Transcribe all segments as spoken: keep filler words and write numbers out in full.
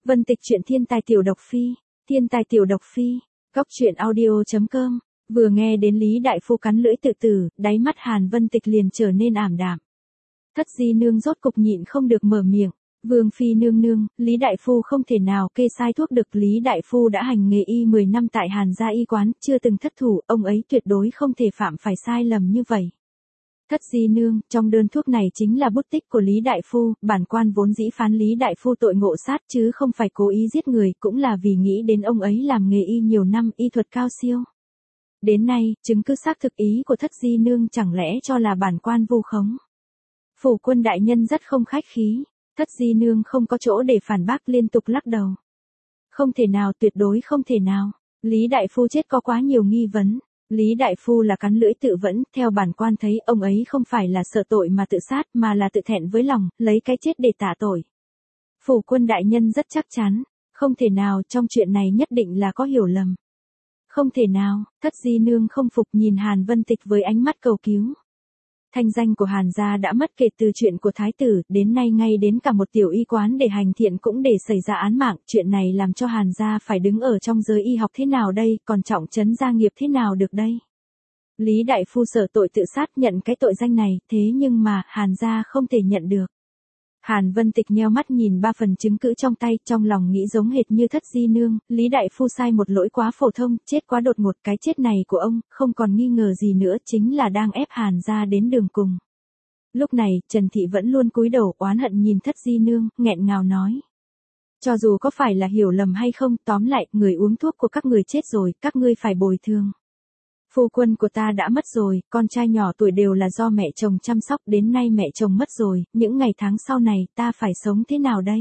Vân Tịch truyện thiên tài tiểu độc phi, thiên tài tiểu độc phi, góc truyện audio.com, vừa nghe đến Lý Đại Phu cắn lưỡi tự tử, đáy mắt Hàn Vân Tịch liền trở nên ảm đạm. Thất Di nương rốt cục nhịn không được mở miệng, Vương phi nương nương, Lý Đại Phu không thể nào kê sai thuốc được. Lý Đại Phu đã hành nghề y mười năm tại Hàn gia y quán, chưa từng thất thủ, ông ấy tuyệt đối không thể phạm phải sai lầm như vậy. Thất Di nương, trong đơn thuốc này chính là bút tích của Lý Đại Phu, bản quan vốn dĩ phán Lý Đại Phu tội ngộ sát chứ không phải cố ý giết người, cũng là vì nghĩ đến ông ấy làm nghề y nhiều năm, y thuật cao siêu. Đến nay, chứng cứ xác thực ý của Thất Di nương chẳng lẽ cho là bản quan vu khống. Phủ quân đại nhân rất không khách khí, Thất Di nương không có chỗ để phản bác, liên tục lắc đầu. Không thể nào, tuyệt đối không thể nào, Lý Đại Phu chết có quá nhiều nghi vấn. Lý Đại Phu là cắn lưỡi tự vẫn, theo bản quan thấy ông ấy không phải là sợ tội mà tự sát, mà là tự thẹn với lòng, lấy cái chết để tạ tội. Phủ quân đại nhân rất chắc chắn, không thể nào, trong chuyện này nhất định là có hiểu lầm. Không thể nào, Thất Di nương không phục nhìn Hàn Vân Tịch với ánh mắt cầu cứu. Thanh danh của Hàn gia đã mất kể từ chuyện của thái tử, đến nay ngay đến cả một tiểu y quán để hành thiện cũng để xảy ra án mạng, chuyện này làm cho Hàn gia phải đứng ở trong giới y học thế nào đây, còn trọng trấn gia nghiệp thế nào được đây. Lý Đại Phu sợ tội tự sát nhận cái tội danh này, thế nhưng mà Hàn gia không thể nhận được. Hàn Vân Tịch nheo mắt nhìn ba phần chứng cứ trong tay, trong lòng nghĩ giống hệt như Thất Di nương, Lý Đại Phu sai một lỗi quá phổ thông, chết quá đột ngột, cái chết này của ông, không còn nghi ngờ gì nữa, chính là đang ép Hàn gia đến đường cùng. Lúc này, Trần Thị vẫn luôn cúi đầu oán hận nhìn Thất Di nương, nghẹn ngào nói. Cho dù có phải là hiểu lầm hay không, tóm lại, người uống thuốc của các người chết rồi, các ngươi phải bồi thường. Phu quân của ta đã mất rồi, con trai nhỏ tuổi đều là do mẹ chồng chăm sóc, đến nay mẹ chồng mất rồi, những ngày tháng sau này, ta phải sống thế nào đây?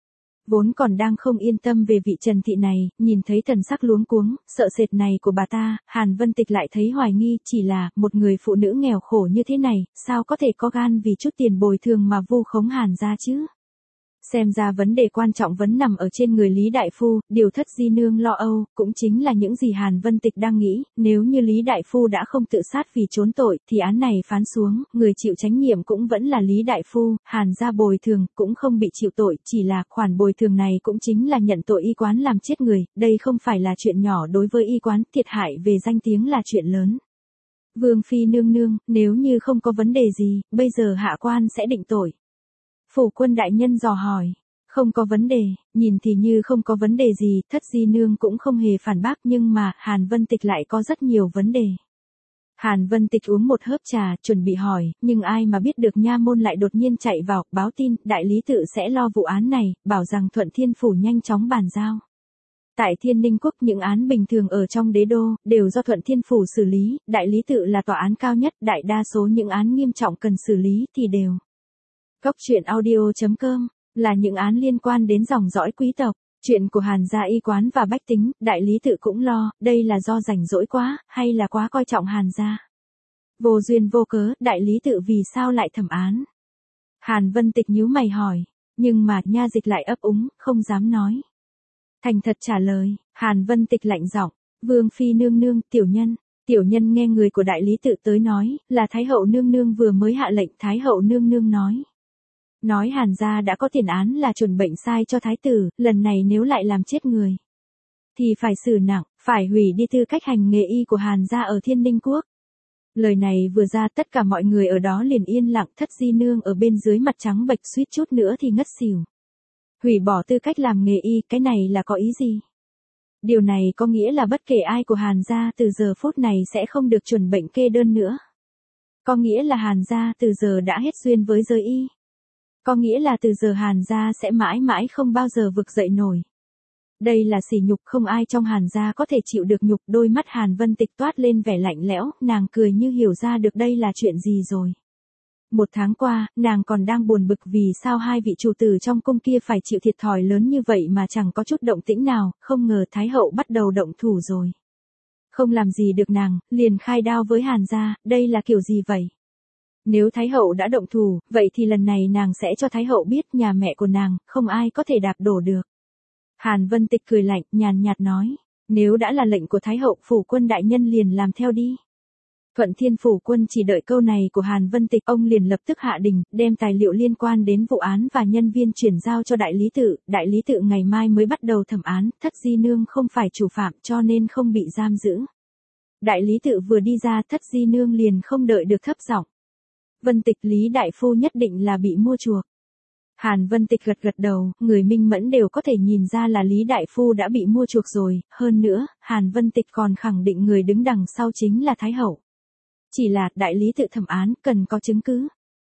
Vốn còn đang không yên tâm về vị Trần Thị này, nhìn thấy thần sắc luống cuống, sợ sệt này của bà ta, Hàn Vân Tịch lại thấy hoài nghi, chỉ là, một người phụ nữ nghèo khổ như thế này, sao có thể có gan vì chút tiền bồi thường mà vu khống Hàn gia chứ? Xem ra vấn đề quan trọng vẫn nằm ở trên người Lý Đại Phu, điều Thất Di nương lo âu, cũng chính là những gì Hàn Vân Tịch đang nghĩ, nếu như Lý Đại Phu đã không tự sát vì trốn tội, thì án này phán xuống, người chịu trách nhiệm cũng vẫn là Lý Đại Phu, Hàn gia bồi thường, cũng không bị chịu tội, chỉ là khoản bồi thường này cũng chính là nhận tội y quán làm chết người, đây không phải là chuyện nhỏ đối với y quán, thiệt hại về danh tiếng là chuyện lớn. Vương phi nương nương, nếu như không có vấn đề gì, bây giờ hạ quan sẽ định tội. Phủ quân đại nhân dò hỏi, không có vấn đề, nhìn thì như không có vấn đề gì, Thất Di nương cũng không hề phản bác, nhưng mà, Hàn Vân Tịch lại có rất nhiều vấn đề. Hàn Vân Tịch uống một hớp trà, chuẩn bị hỏi, nhưng ai mà biết được nha môn lại đột nhiên chạy vào, báo tin, đại lý tự sẽ lo vụ án này, bảo rằng Thuận Thiên Phủ nhanh chóng bàn giao. Tại Thiên Ninh Quốc những án bình thường ở trong đế đô, đều do Thuận Thiên Phủ xử lý, đại lý tự là tòa án cao nhất, đại đa số những án nghiêm trọng cần xử lý thì đều. Góc truyện audio.com, là những án liên quan đến dòng dõi quý tộc, chuyện của Hàn gia y quán và bách tính, đại lý tự cũng lo, đây là do rảnh rỗi quá, hay là quá coi trọng Hàn gia. Vô duyên vô cớ, đại lý tự vì sao lại thẩm án? Hàn Vân Tịch nhíu mày hỏi, nhưng mà nha dịch lại ấp úng, không dám nói. Thành thật trả lời, Hàn Vân Tịch lạnh giọng, Vương phi nương nương, tiểu nhân. Tiểu nhân nghe người của đại lý tự tới nói, là Thái hậu nương nương vừa mới hạ lệnh, Thái hậu nương nương nói. Nói Hàn gia đã có tiền án là chuẩn bệnh sai cho thái tử, lần này nếu lại làm chết người, thì phải xử nặng, phải hủy đi tư cách hành nghề y của Hàn gia ở Thiên Ninh Quốc. Lời này vừa ra tất cả mọi người ở đó liền yên lặng, Thất Di nương ở bên dưới mặt trắng bệch suýt chút nữa thì ngất xỉu. Hủy bỏ tư cách làm nghề y, cái này là có ý gì? Điều này có nghĩa là bất kể ai của Hàn gia từ giờ phút này sẽ không được chuẩn bệnh kê đơn nữa. Có nghĩa là Hàn gia từ giờ đã hết duyên với giới y. Có nghĩa là từ giờ Hàn gia sẽ mãi mãi không bao giờ vực dậy nổi. Đây là sỉ nhục, không ai trong Hàn gia có thể chịu được nhục, đôi mắt Hàn Vân Tịch toát lên vẻ lạnh lẽo, nàng cười như hiểu ra được đây là chuyện gì rồi. Một tháng qua, nàng còn đang buồn bực vì sao hai vị chủ tử trong cung kia phải chịu thiệt thòi lớn như vậy mà chẳng có chút động tĩnh nào, không ngờ Thái hậu bắt đầu động thủ rồi. Không làm gì được nàng, liền khai đao với Hàn gia, đây là kiểu gì vậy? Nếu Thái hậu đã động thủ, vậy thì lần này nàng sẽ cho Thái hậu biết nhà mẹ của nàng, không ai có thể đạp đổ được. Hàn Vân Tịch cười lạnh, nhàn nhạt nói, nếu đã là lệnh của Thái hậu, phủ quân đại nhân liền làm theo đi. Thuận Thiên Phủ Quân chỉ đợi câu này của Hàn Vân Tịch, ông liền lập tức hạ đình, đem tài liệu liên quan đến vụ án và nhân viên chuyển giao cho đại lý tự, đại lý tự ngày mai mới bắt đầu thẩm án, Thất Di Nương không phải chủ phạm cho nên không bị giam giữ. Đại lý tự vừa đi ra, Thất Di Nương liền không đợi được thấp giọng. Vân Tịch, Lý đại phu nhất định là bị mua chuộc. Hàn Vân Tịch gật gật đầu, người minh mẫn đều có thể nhìn ra là Lý đại phu đã bị mua chuộc rồi, hơn nữa, Hàn Vân Tịch còn khẳng định người đứng đằng sau chính là Thái Hậu. Chỉ là, đại lý tự thẩm án, cần có chứng cứ.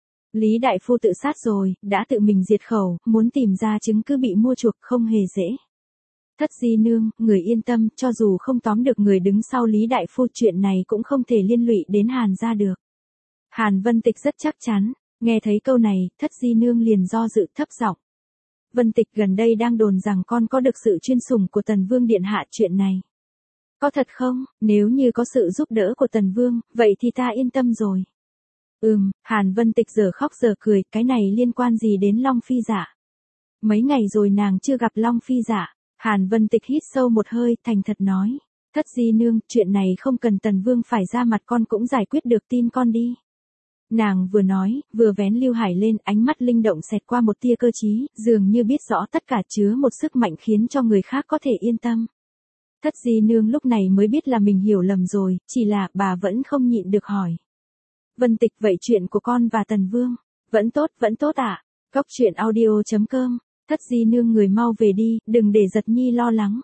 Lý đại phu tự sát rồi, đã tự mình diệt khẩu, muốn tìm ra chứng cứ bị mua chuộc không hề dễ. Thất Di Nương, người yên tâm, cho dù không tóm được người đứng sau Lý đại phu, chuyện này cũng không thể liên lụy đến Hàn gia được. Hàn Vân Tịch rất chắc chắn, nghe thấy câu này, Thất Di Nương liền do dự thấp giọng. Vân Tịch, gần đây đang đồn rằng con có được sự chuyên sủng của Tần Vương điện hạ, chuyện này. Có thật không? Nếu như có sự giúp đỡ của Tần Vương, vậy thì ta yên tâm rồi. Ừm, Hàn Vân Tịch giờ khóc giờ cười, cái này liên quan gì đến Long Phi Dạ? Mấy ngày rồi nàng chưa gặp Long Phi Dạ. Hàn Vân Tịch hít sâu một hơi, thành thật nói. Thất Di Nương, chuyện này không cần Tần Vương phải ra mặt, con cũng giải quyết được, tin con đi. Nàng vừa nói, vừa vén Lưu Hải lên, ánh mắt linh động xẹt qua một tia cơ trí, dường như biết rõ tất cả, chứa một sức mạnh khiến cho người khác có thể yên tâm. Thất Di Nương lúc này mới biết là mình hiểu lầm rồi, chỉ là bà vẫn không nhịn được hỏi. Vân Tịch, vậy chuyện của con và Tần Vương, vẫn tốt, vẫn tốt ạ. À? Góc truyện audio chấm com, Thất Di Nương người mau về đi, đừng để Giật Nhi lo lắng.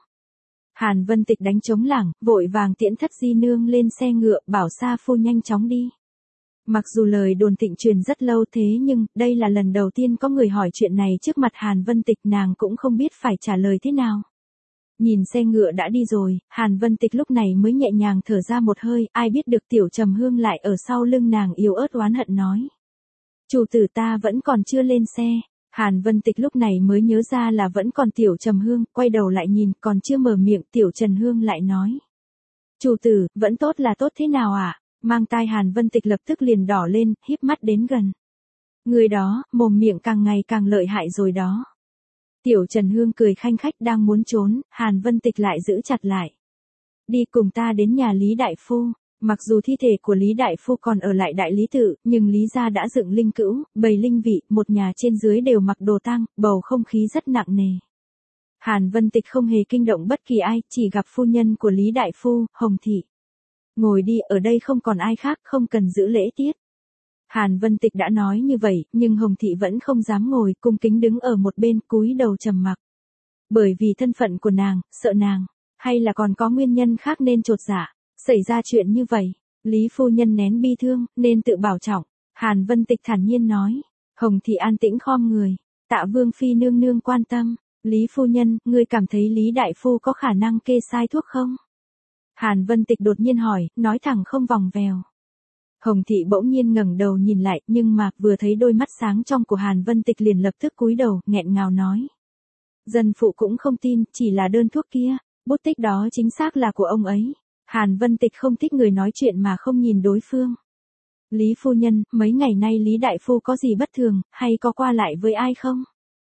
Hàn Vân Tịch đánh trống lảng, vội vàng tiễn Thất Di Nương lên xe ngựa, bảo Sa Phu nhanh chóng đi. Mặc dù lời đồn thịnh truyền rất lâu thế nhưng, đây là lần đầu tiên có người hỏi chuyện này trước mặt Hàn Vân Tịch, nàng cũng không biết phải trả lời thế nào. Nhìn xe ngựa đã đi rồi, Hàn Vân Tịch lúc này mới nhẹ nhàng thở ra một hơi, ai biết được Tiểu Trầm Hương lại ở sau lưng nàng yếu ớt oán hận nói. Chủ tử, ta vẫn còn chưa lên xe. Hàn Vân Tịch lúc này mới nhớ ra là vẫn còn Tiểu Trầm Hương, quay đầu lại nhìn, còn chưa mở miệng, Tiểu Trầm Hương lại nói. Chủ tử, vẫn tốt là tốt thế nào ạ? À? Mang tai Hàn Vân Tịch lập tức liền đỏ lên, híp mắt đến gần. Người đó, mồm miệng càng ngày càng lợi hại rồi đó. Tiểu Trần Hương cười khanh khách đang muốn trốn, Hàn Vân Tịch lại giữ chặt lại. Đi cùng ta đến nhà Lý Đại Phu. Mặc dù thi thể của Lý Đại Phu còn ở lại đại lý tự, nhưng Lý gia đã dựng linh cữu, bày linh vị, một nhà trên dưới đều mặc đồ tang, bầu không khí rất nặng nề. Hàn Vân Tịch không hề kinh động bất kỳ ai, chỉ gặp phu nhân của Lý Đại Phu, Hồng Thị. Ngồi đi, ở đây không còn ai khác, không cần giữ lễ tiết. Hàn Vân Tịch đã nói như vậy, nhưng Hồng Thị vẫn không dám ngồi, cung kính đứng ở một bên, cúi đầu trầm mặc. Bởi vì thân phận của nàng, sợ nàng, hay là còn có nguyên nhân khác nên chột dạ, xảy ra chuyện như vậy. Lý phu nhân nén bi thương, nên tự bảo trọng. Hàn Vân Tịch thản nhiên nói. Hồng Thị an tĩnh khom người. Tạ Vương phi nương nương quan tâm. Lý phu nhân, ngươi cảm thấy Lý đại phu có khả năng kê sai thuốc không? Hàn Vân Tịch đột nhiên hỏi, nói thẳng không vòng vèo. Hồng Thị bỗng nhiên ngẩng đầu nhìn lại, nhưng mà vừa thấy đôi mắt sáng trong của Hàn Vân Tịch liền lập tức cúi đầu, nghẹn ngào nói. Dân phụ cũng không tin, chỉ là đơn thuốc kia, bút tích đó chính xác là của ông ấy. Hàn Vân Tịch không thích người nói chuyện mà không nhìn đối phương. Lý phu nhân, mấy ngày nay Lý đại phu có gì bất thường, hay có qua lại với ai không?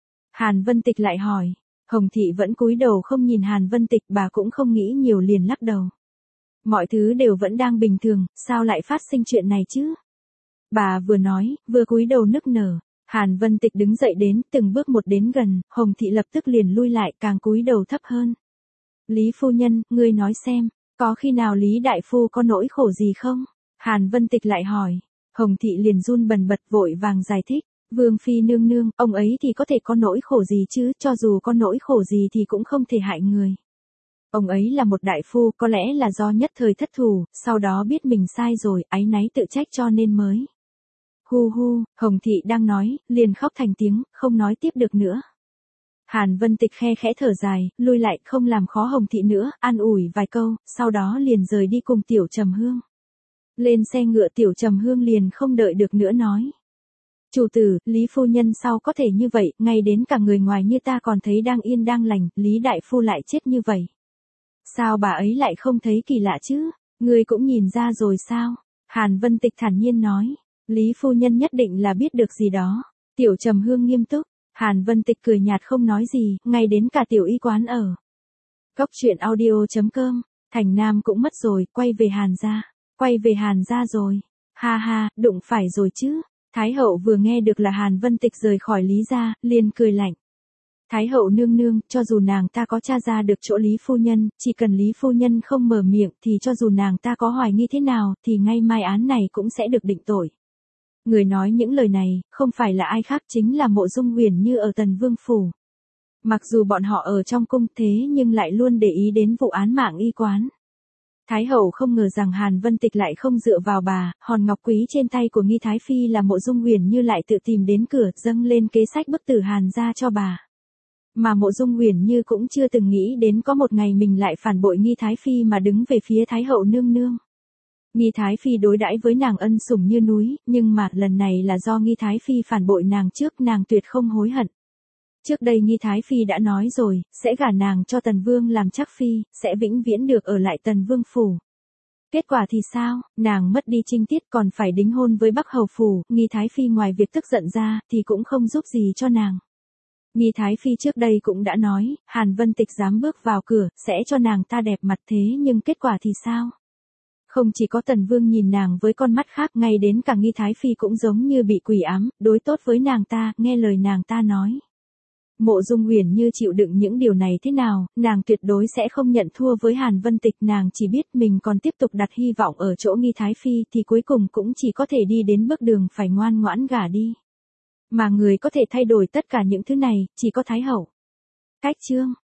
Hàn Vân Tịch lại hỏi. Hồng Thị vẫn cúi đầu không nhìn Hàn Vân Tịch, bà cũng không nghĩ nhiều liền lắc đầu. Mọi thứ đều vẫn đang bình thường, sao lại phát sinh chuyện này chứ? Bà vừa nói, vừa cúi đầu nức nở. Hàn Vân Tịch đứng dậy đến, từng bước một đến gần, Hồng Thị lập tức liền lui lại, càng cúi đầu thấp hơn. Lý phu nhân, ngươi nói xem, có khi nào Lý đại phu có nỗi khổ gì không? Hàn Vân Tịch lại hỏi. Hồng Thị liền run bần bật vội vàng giải thích. Vương phi nương nương, ông ấy thì có thể có nỗi khổ gì chứ, cho dù có nỗi khổ gì thì cũng không thể hại người. Ông ấy là một đại phu, có lẽ là do nhất thời thất thủ, sau đó biết mình sai rồi, áy náy tự trách cho nên mới. Hu hu, Hồng Thị đang nói, liền khóc thành tiếng, không nói tiếp được nữa. Hàn Vân Tịch khe khẽ thở dài, lui lại, không làm khó Hồng Thị nữa, an ủi vài câu, sau đó liền rời đi cùng Tiểu Trầm Hương. Lên xe ngựa Tiểu Trầm Hương liền không đợi được nữa nói. Chủ tử, Lý phu nhân sao có thể như vậy, ngay đến cả người ngoài như ta còn thấy đang yên đang lành, Lý đại phu lại chết như vậy. Sao bà ấy lại không thấy kỳ lạ chứ? Ngươi cũng nhìn ra rồi sao? Hàn Vân Tịch thản nhiên nói. Lý phu nhân nhất định là biết được gì đó. Tiểu Trầm Hương nghiêm túc. Hàn Vân Tịch cười nhạt không nói gì, ngay đến cả tiểu y quán ở. Góc truyện audio chấm com, Thành Nam cũng mất rồi, quay về Hàn gia. quay về Hàn gia rồi. Ha ha, đụng phải rồi chứ. Thái hậu vừa nghe được là Hàn Vân Tịch rời khỏi Lý gia, liền cười lạnh. Thái hậu nương nương, cho dù nàng ta có tra ra được chỗ Lý phu nhân, chỉ cần Lý phu nhân không mở miệng thì cho dù nàng ta có hoài nghi thế nào thì ngay mai án này cũng sẽ được định tội. Người nói những lời này, không phải là ai khác chính là Mộ Dung Uyển Như ở Tần Vương phủ. Mặc dù bọn họ ở trong cung thế nhưng lại luôn để ý đến vụ án mạng y quán. Thái hậu không ngờ rằng Hàn Vân Tịch lại không dựa vào bà, hòn ngọc quý trên tay của Nghi Thái Phi là Mộ Dung Uyển Như lại tự tìm đến cửa dâng lên kế sách bức tử Hàn gia cho bà. Mà Mộ Dung Uyển Như cũng chưa từng nghĩ đến có một ngày mình lại phản bội Nghi Thái Phi mà đứng về phía Thái hậu nương nương. Nghi Thái Phi đối đãi với nàng ân sủng như núi, nhưng mà lần này là do Nghi Thái Phi phản bội nàng trước, nàng tuyệt không hối hận. Trước đây Nghi Thái Phi đã nói rồi, sẽ gả nàng cho Tần Vương làm chắc phi, sẽ vĩnh viễn được ở lại Tần Vương phủ. Kết quả thì sao, nàng mất đi trinh tiết còn phải đính hôn với Bắc Hầu phủ, Nghi Thái Phi ngoài việc tức giận ra, thì cũng không giúp gì cho nàng. Nghi Thái Phi trước đây cũng đã nói, Hàn Vân Tịch dám bước vào cửa, sẽ cho nàng ta đẹp mặt thế nhưng kết quả thì sao? Không chỉ có Tần Vương nhìn nàng với con mắt khác, ngay đến cả Nghi Thái Phi cũng giống như bị quỷ ám, đối tốt với nàng ta, nghe lời nàng ta nói. Mộ Dung Uyển Như chịu đựng những điều này thế nào, nàng tuyệt đối sẽ không nhận thua với Hàn Vân Tịch, nàng chỉ biết mình còn tiếp tục đặt hy vọng ở chỗ Nghi Thái Phi thì cuối cùng cũng chỉ có thể đi đến bước đường phải ngoan ngoãn gả đi. Mà người có thể thay đổi tất cả những thứ này, chỉ có Thái hậu. Cách chương